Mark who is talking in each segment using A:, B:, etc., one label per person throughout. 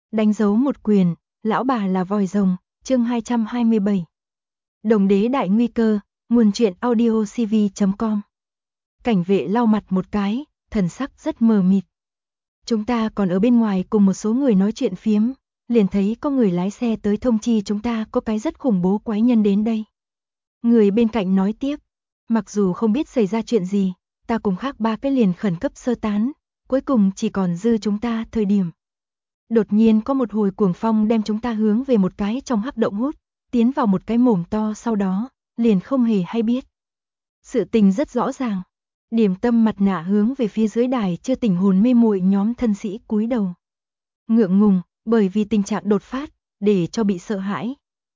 A: Đánh dấu một quyền, lão bà là vòi rồng, chương 227. Đồng đế đại nguy cơ, nguồn truyện audio cv.com. Cảnh vệ lau mặt một cái, thần sắc rất mờ mịt. Chúng ta còn ở bên ngoài cùng một số người nói chuyện phiếm, liền thấy có người lái xe tới thông chi chúng ta có cái rất khủng bố quái nhân đến đây. Người bên cạnh nói tiếp, mặc dù không biết xảy ra chuyện gì, ta cùng khác ba cái liền khẩn cấp sơ tán, cuối cùng chỉ còn dư chúng ta thời điểm. Đột nhiên có một hồi cuồng phong đem chúng ta hướng về một cái trong hắc động hút, tiến vào một cái mồm to, sau đó liền không hề hay biết. Sự tình rất rõ ràng. Điểm tâm mặt nạ hướng về phía dưới đài chưa tỉnh hồn mê muội nhóm thân sĩ cúi đầu. Ngượng ngùng, bởi vì tình trạng đột phát, để cho bị sợ hãi.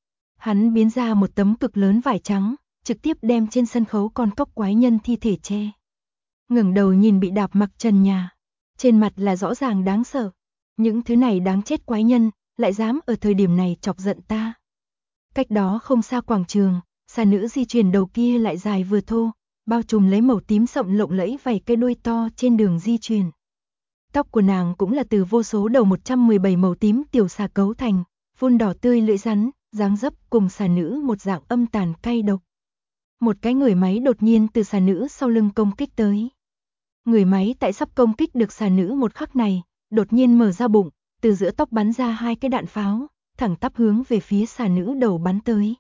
A: Hắn biến ra một tấm cực lớn vải trắng, trực tiếp đem trên sân khấu con cóc quái nhân thi thể che. Ngẩng đầu nhìn bị đạp mặc trần nhà, trên mặt là rõ ràng đáng sợ. Những thứ này đáng chết quái nhân, lại dám ở thời điểm này chọc giận ta. Cách đó không xa quảng trường, xà nữ di chuyển đầu kia lại dài vừa thô, bao trùm lấy màu tím sậm lộng lẫy vảy cây đuôi to trên đường di chuyển. Tóc của nàng cũng là từ vô số đầu 117 màu tím tiểu xà cấu thành, phun đỏ tươi lưỡi rắn, dáng dấp cùng xà nữ một dạng âm tàn cay độc. Một cái người máy đột nhiên từ xà nữ sau lưng công kích tới. Người máy tại sắp công kích được xà nữ một khắc này, đột nhiên mở ra bụng, từ giữa tóc bắn ra hai cái đạn pháo, thẳng tắp hướng về phía xà nữ đầu bắn tới.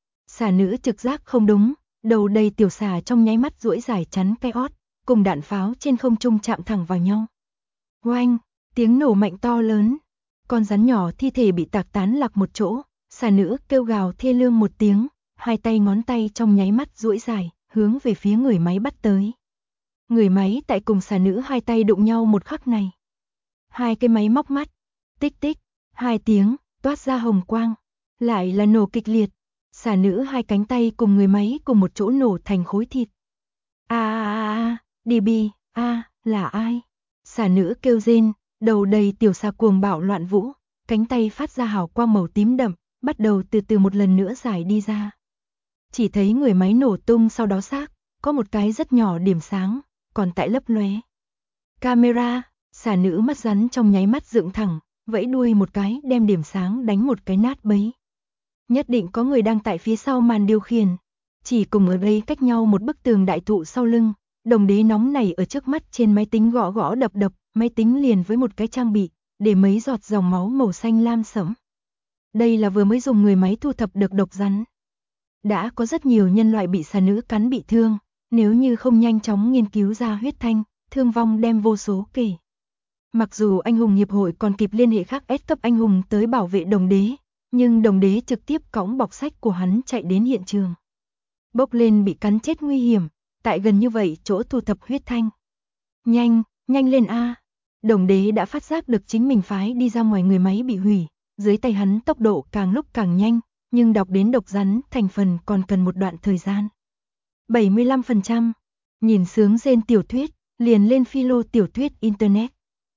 A: Xà nữ trực giác không đúng, đầu đầy tiểu xà trong nháy mắt duỗi dài chắn cái ót, cùng đạn pháo trên không trung chạm thẳng vào nhau. Oanh, tiếng nổ mạnh to lớn, con rắn nhỏ thi thể bị tạc tán lạc một chỗ, xà nữ kêu gào thê lương một tiếng, hai tay ngón tay trong nháy mắt duỗi dài, hướng về phía người máy bắt tới. Người máy tại cùng xà nữ hai tay đụng nhau một khắc này. Hai cái máy móc mắt, tích tích, hai tiếng, toát ra hồng quang, lại là nổ kịch liệt. Xà nữ hai cánh tay cùng người máy cùng một chỗ nổ thành khối thịt. DB, là ai? Xà nữ kêu rên, đầu đầy tiểu xà cuồng bạo loạn vũ, cánh tay phát ra hào quang màu tím đậm, bắt đầu từ từ một lần nữa giải đi ra. Chỉ thấy người máy nổ tung, sau đó xác, có một cái rất nhỏ điểm sáng, còn tại lấp lóe. Camera, xà nữ mắt rắn trong nháy mắt dựng thẳng, vẫy đuôi một cái đem điểm sáng đánh một cái nát bấy. Nhất định có người đang tại phía sau màn điều khiển. Chỉ cùng ở đây cách nhau một bức tường đại thụ sau lưng, đồng đế nóng này ở trước mắt trên máy tính gõ gõ đập đập, máy tính liền với một cái trang bị, để mấy giọt dòng máu màu xanh lam sẫm. Đây là vừa mới dùng người máy thu thập được độc rắn. Đã có rất nhiều nhân loại bị xà nữ cắn bị thương, nếu như không nhanh chóng nghiên cứu ra huyết thanh, thương vong đem vô số kể. Mặc dù anh hùng hiệp hội còn kịp liên hệ khác S cấp anh hùng tới bảo vệ đồng đế, nhưng đồng đế trực tiếp cõng bọc sách của hắn chạy đến hiện trường. Bốc lên bị cắn chết nguy hiểm, tại gần như vậy chỗ thu thập huyết thanh. Nhanh, nhanh lên a! Đồng đế đã phát giác được chính mình phái đi ra ngoài người máy bị hủy, dưới tay hắn tốc độ càng lúc càng nhanh, nhưng đọc đến độc rắn thành phần còn cần một đoạn thời gian. 75%, nhìn sướng rên tiểu thuyết, liền lên philo tiểu thuyết internet.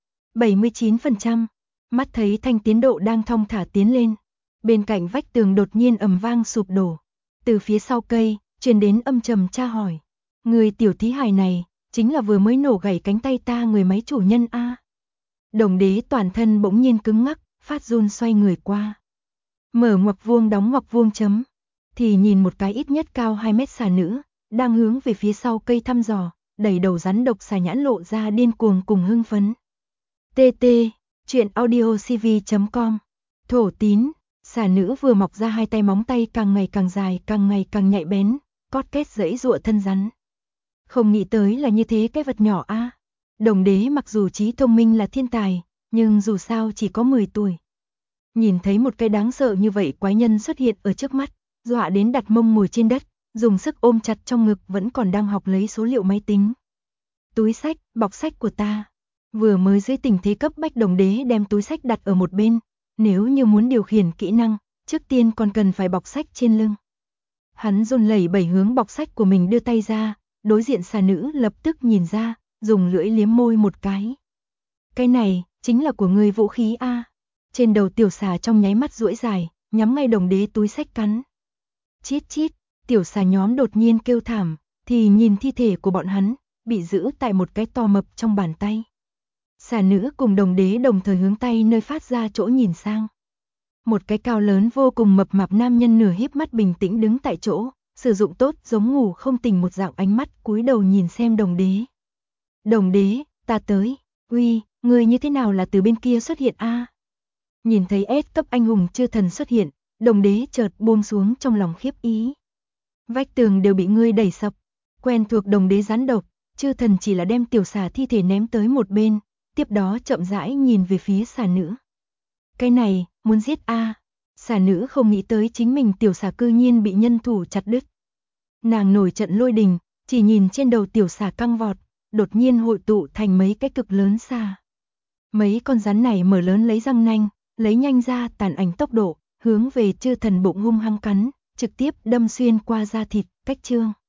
A: 79%, mắt thấy thanh tiến độ đang thong thả tiến lên. Bên cạnh vách tường đột nhiên ầm vang sụp đổ. Từ phía sau cây, truyền đến âm trầm tra hỏi. Người tiểu thí hài này, chính là vừa mới nổ gãy cánh tay ta người máy chủ nhân a. Đồng đế toàn thân bỗng nhiên cứng ngắc, phát run xoay người qua. Mở ngoặc vuông đóng ngoặc vuông chấm. Thì nhìn một cái ít nhất cao 2 mét xà nữ, đang hướng về phía sau cây thăm dò, đẩy đầu rắn độc xà nhãn lộ ra điên cuồng cùng hưng phấn. TT, truyện audio cv.com. Thổ tín. Xà nữ vừa mọc ra hai tay, móng tay càng ngày càng dài, càng ngày càng nhạy bén, cót két giãy giụa thân rắn. Không nghĩ tới là như thế cái vật nhỏ a. Đồng đế mặc dù trí thông minh là thiên tài, nhưng dù sao chỉ có 10 tuổi. Nhìn thấy một cái đáng sợ như vậy quái nhân xuất hiện ở trước mắt, dọa đến đặt mông ngồi trên đất, dùng sức ôm chặt trong ngực vẫn còn đang học lấy số liệu máy tính. Túi sách, bọc sách của ta. Vừa mới dưới tình thế cấp bách, đồng đế đem túi sách đặt ở một bên. Nếu như muốn điều khiển kỹ năng, trước tiên còn cần phải bọc sách trên lưng. Hắn run lẩy bẩy hướng bọc sách của mình đưa tay ra, đối diện xà nữ lập tức nhìn ra, dùng lưỡi liếm môi một cái. Cái này, chính là của người vũ khí a. Trên đầu tiểu xà trong nháy mắt duỗi dài, nhắm ngay đồng đế túi sách cắn. Chít chít, tiểu xà nhóm đột nhiên kêu thảm, thì nhìn thi thể của bọn hắn, bị giữ tại một cái to mập trong bàn tay. Xà nữ cùng đồng đế đồng thời hướng tay nơi phát ra chỗ nhìn sang. Một cái cao lớn vô cùng mập mạp nam nhân nửa híp mắt bình tĩnh đứng tại chỗ, sử dụng tốt giống ngủ không tỉnh một dạng ánh mắt cúi đầu nhìn xem đồng đế. Đồng đế, ta tới, uy, người như thế nào là từ bên kia xuất hiện a? Nhìn thấy S cấp anh hùng chư thần xuất hiện, đồng đế chợt buông xuống trong lòng khiếp ý. Vách tường đều bị ngươi đẩy sập, quen thuộc đồng đế rắn độc, chư thần chỉ là đem tiểu xà thi thể ném tới một bên, tiếp đó chậm rãi nhìn về phía xà nữ. Cái này, muốn giết a? Xà nữ không nghĩ tới chính mình tiểu xà cư nhiên bị nhân thủ chặt đứt. Nàng nổi trận lôi đình, chỉ nhìn trên đầu tiểu xà căng vọt, đột nhiên hội tụ thành mấy cái cực lớn xà. Mấy con rắn này mở lớn lấy răng nanh, lấy nhanh ra tàn ảnh tốc độ, hướng về chư thần bụng hung hăng cắn, trực tiếp đâm xuyên qua da thịt, cách trương.